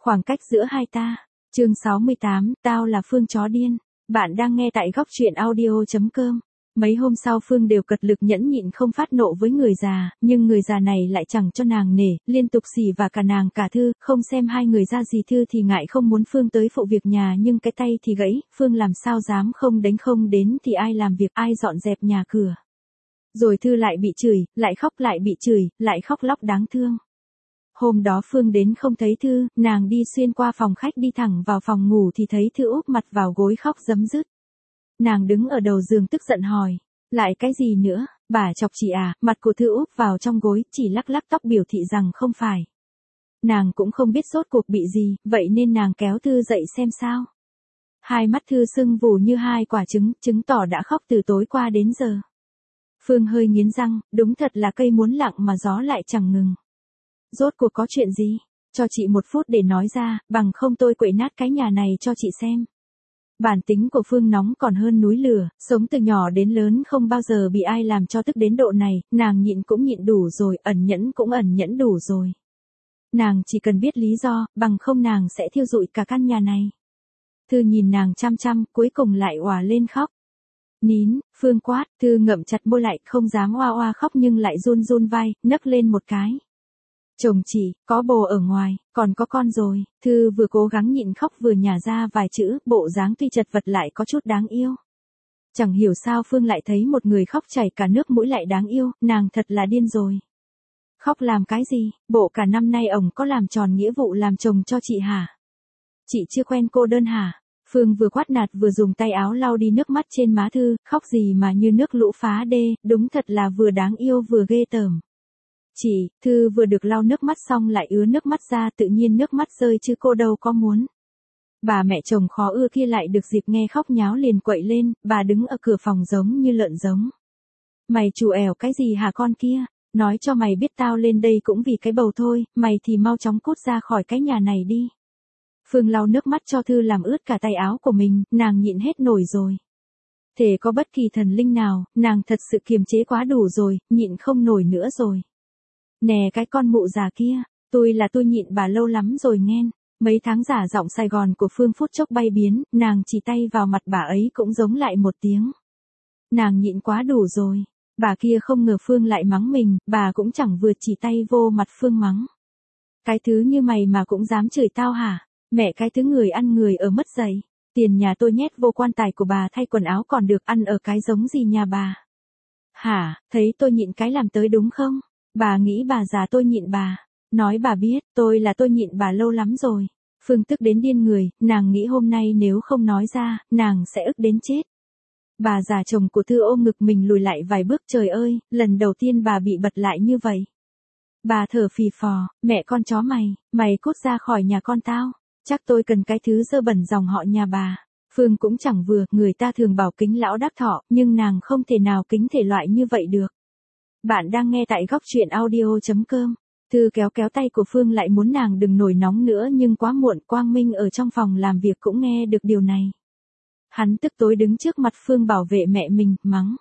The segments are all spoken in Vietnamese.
Khoảng cách giữa hai ta. Chương 68, tao là Phương chó điên. Bạn đang nghe tại góc truyện audio.com. Mấy hôm sau Phương đều cật lực nhẫn nhịn không phát nộ với người già, nhưng người già này lại chẳng cho nàng nể, liên tục xỉ và cả nàng cả Thư, không xem hai người ra gì. Thư thì ngại không muốn Phương tới phụ việc nhà nhưng cái tay thì gãy, Phương làm sao dám không đánh, không đến thì ai làm việc, ai dọn dẹp nhà cửa. Rồi Thư lại bị chửi, lại khóc, lại bị chửi, lại khóc lóc đáng thương. Hôm đó Phương đến không thấy Thư, nàng đi xuyên qua phòng khách đi thẳng vào phòng ngủ thì thấy Thư úp mặt vào gối khóc rấm rứt. Nàng đứng ở đầu giường tức giận hỏi, lại cái gì nữa, bà chọc chị à? Mặt của Thư úp vào trong gối, chỉ lắc lắc tóc biểu thị rằng không phải. Nàng cũng không biết rốt cuộc bị gì, vậy nên nàng kéo Thư dậy xem sao. Hai mắt Thư sưng vù như hai quả trứng, chứng tỏ đã khóc từ tối qua đến giờ. Phương hơi nghiến răng, đúng thật là cây muốn lặng mà gió lại chẳng ngừng. Rốt cuộc có chuyện gì? Cho chị 1 phút để nói ra, bằng không tôi quậy nát cái nhà này cho chị xem. Bản tính của Phương nóng còn hơn núi lửa, sống từ nhỏ đến lớn không bao giờ bị ai làm cho tức đến độ này, nàng nhịn cũng nhịn đủ rồi, ẩn nhẫn cũng ẩn nhẫn đủ rồi. Nàng chỉ cần biết lý do, bằng không nàng sẽ thiêu rụi cả căn nhà này. Thư nhìn nàng chăm chăm, cuối cùng lại òa lên khóc. Nín, Phương quát, Thư ngậm chặt môi lại, không dám oa oa khóc nhưng lại run run vai, nấc lên một cái. Chồng chị, có bồ ở ngoài, còn có con rồi. Thư vừa cố gắng nhịn khóc vừa nhả ra vài chữ, bộ dáng tuy chật vật lại có chút đáng yêu. Chẳng hiểu sao Phương lại thấy một người khóc chảy cả nước mũi lại đáng yêu, nàng thật là điên rồi. Khóc làm cái gì, bộ cả năm nay ổng có làm tròn nghĩa vụ làm chồng cho chị hả? Chị chưa quen cô đơn hả? Phương vừa quát nạt vừa dùng tay áo lau đi nước mắt trên má Thư, khóc gì mà như nước lũ phá đê, đúng thật là vừa đáng yêu vừa ghê tởm. Chị, Thư vừa được lau nước mắt xong lại ứa nước mắt ra, tự nhiên nước mắt rơi chứ cô đâu có muốn. Bà mẹ chồng khó ưa kia lại được dịp nghe khóc nháo liền quậy lên, bà đứng ở cửa phòng giống như lợn giống. Mày chù ẻo cái gì hả con kia? Nói cho mày biết tao lên đây cũng vì cái bầu thôi, mày thì mau chóng cút ra khỏi cái nhà này đi. Phương lau nước mắt cho Thư làm ướt cả tay áo của mình, nàng nhịn hết nổi rồi. Thể có bất kỳ thần linh nào, nàng thật sự kiềm chế quá đủ rồi, nhịn không nổi nữa rồi. Nè cái con mụ già kia, tôi nhịn bà lâu lắm rồi nghen. Mấy tháng giả giọng Sài Gòn của Phương phút chốc bay biến, nàng chỉ tay vào mặt bà ấy cũng giống lại một tiếng. Nàng nhịn quá đủ rồi. Bà kia không ngờ Phương lại mắng mình, bà cũng chẳng vừa chỉ tay vô mặt Phương mắng. Cái thứ như mày mà cũng dám chửi tao hả? Mẹ cái thứ người ăn người ở mất dạy. Tiền nhà tôi nhét vô quan tài của bà thay quần áo còn được ăn ở cái giống gì nhà bà. Hả, thấy tôi nhịn cái làm tới đúng không? Bà nghĩ bà già tôi nhịn bà. Nói bà biết, tôi nhịn bà lâu lắm rồi. Phương tức đến điên người, nàng nghĩ hôm nay nếu không nói ra, nàng sẽ ức đến chết. Bà già chồng của Thư ôm ngực mình lùi lại vài bước, trời ơi, lần đầu tiên bà bị bật lại như vậy. Bà thở phì phò, mẹ con chó mày cút ra khỏi nhà con tao. Chắc tôi cần cái thứ dơ bẩn dòng họ nhà bà. Phương cũng chẳng vừa, người ta thường bảo kính lão đắc thọ, nhưng nàng không thể nào kính thể loại như vậy được. Bạn đang nghe tại góc truyện audio.com. Thư kéo tay của Phương lại muốn nàng đừng nổi nóng nữa nhưng quá muộn, Quang Minh ở trong phòng làm việc cũng nghe được điều này. Hắn tức tối đứng trước mặt Phương bảo vệ mẹ mình, mắng.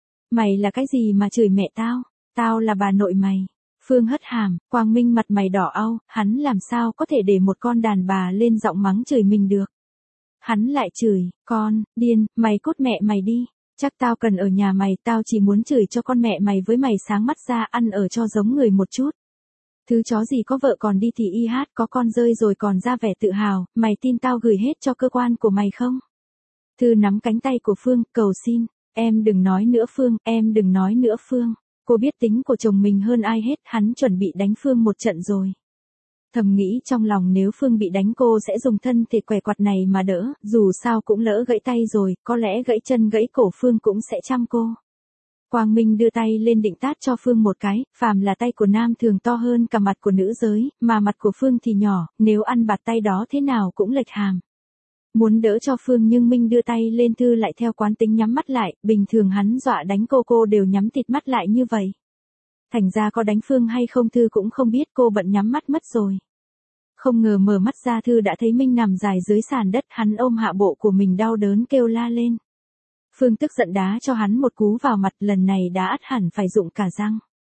Mày là cái gì mà chửi mẹ tao? Tao là bà nội mày. Phương hất hàm, Quang Minh mặt mày đỏ au, hắn làm sao có thể để một con đàn bà lên giọng mắng chửi mình được. Hắn lại chửi, con, điên, mày cút mẹ mày đi. Chắc tao cần ở nhà mày, tao chỉ muốn chửi cho con mẹ mày với mày sáng mắt ra ăn ở cho giống người một chút. Thứ chó gì có vợ còn đi thì y hát, có con rơi rồi còn ra vẻ tự hào, mày tin tao gửi hết cho cơ quan của mày không? Thư nắm cánh tay của Phương, cầu xin, em đừng nói nữa Phương, em đừng nói nữa Phương. Cô biết tính của chồng mình hơn ai hết, hắn chuẩn bị đánh Phương một trận rồi. Thầm nghĩ trong lòng nếu Phương bị đánh cô sẽ dùng thân thể què quặt này mà đỡ, dù sao cũng lỡ gãy tay rồi, có lẽ gãy chân gãy cổ Phương cũng sẽ chăm cô. Quang Minh đưa tay lên định tát cho Phương một cái, phàm là tay của nam thường to hơn cả mặt của nữ giới, mà mặt của Phương thì nhỏ, nếu ăn bạt tay đó thế nào cũng lệch hàm. Muốn đỡ cho Phương nhưng Minh đưa tay lên, Thư lại theo quán tính nhắm mắt lại, bình thường hắn dọa đánh cô đều nhắm tịt mắt lại như vậy. Thành ra có đánh Phương hay không Thư cũng không biết, cô bận nhắm mắt mất rồi. Không ngờ mở mắt ra Thư đã thấy Minh nằm dài dưới sàn đất, hắn ôm hạ bộ của mình đau đớn kêu la lên. Phương tức giận đá cho hắn một cú vào mặt, lần này đã ắt hẳn phải rụng cả răng.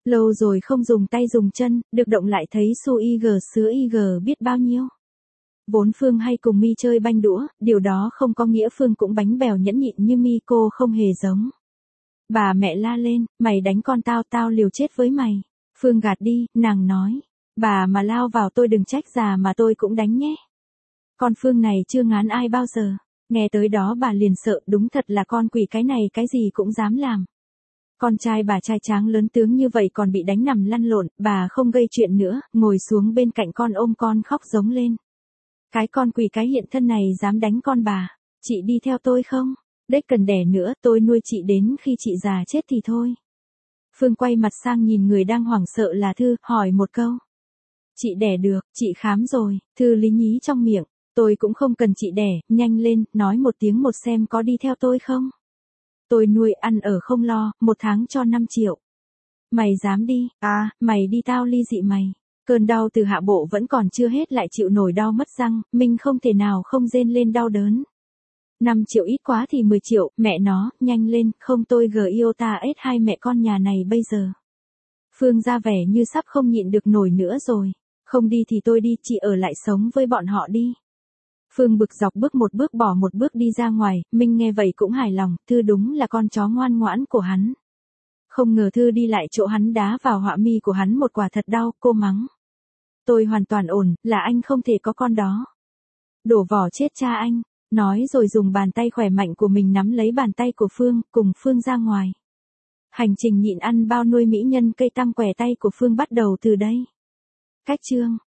Lâu rồi không dùng tay dùng chân, được động lại thấy su IG sứa IG biết bao nhiêu. Vốn Phương hay cùng Mi chơi banh đũa, điều đó không có nghĩa Phương cũng bánh bèo nhẫn nhịn như Mi, cô không hề giống. Bà mẹ la lên, mày đánh con tao, tao liều chết với mày. Phương gạt đi, nàng nói. Bà mà lao vào tôi đừng trách già mà tôi cũng đánh nhé. Con Phương này chưa ngán ai bao giờ. Nghe tới đó bà liền sợ, đúng thật là con quỷ cái này cái gì cũng dám làm. Con trai bà trai tráng lớn tướng như vậy còn bị đánh nằm lăn lộn, bà không gây chuyện nữa, ngồi xuống bên cạnh con ôm con khóc giống lên. Cái con quỷ cái hiện thân này dám đánh con bà. Chị đi theo tôi không? Đếch cần đẻ nữa, tôi nuôi chị đến khi chị già chết thì thôi. Phương quay mặt sang nhìn người đang hoảng sợ là Thư, hỏi một câu. Chị đẻ được, chị khám rồi, Thư lý nhí trong miệng. Tôi cũng không cần chị đẻ, nhanh lên, nói một tiếng một xem có đi theo tôi không? Tôi nuôi ăn ở không lo, 1 tháng cho 5 triệu. Mày dám đi, à, mày đi tao ly dị mày. Cơn đau từ hạ bộ vẫn còn chưa hết lại chịu nổi đau mất răng, mình không thể nào không rên lên đau đớn. 5 triệu ít quá thì 10 triệu, mẹ nó, nhanh lên, không tôi Iota S2 mẹ con nhà này bây giờ. Phương ra vẻ như sắp không nhịn được nổi nữa rồi. Không đi thì tôi đi, chị ở lại sống với bọn họ đi. Phương bực dọc bước một bước bỏ một bước đi ra ngoài, Minh nghe vậy cũng hài lòng, Thư đúng là con chó ngoan ngoãn của hắn. Không ngờ Thư đi lại chỗ hắn đá vào họa mi của hắn một quả thật đau, cô mắng. Tôi hoàn toàn ổn, là anh không thể có con đó. Đổ vỏ chết cha anh, nói rồi dùng bàn tay khỏe mạnh của mình nắm lấy bàn tay của Phương, cùng Phương ra ngoài. Hành trình nhịn ăn bao nuôi mỹ nhân cây tăm què tay của Phương bắt đầu từ đây. Cách chương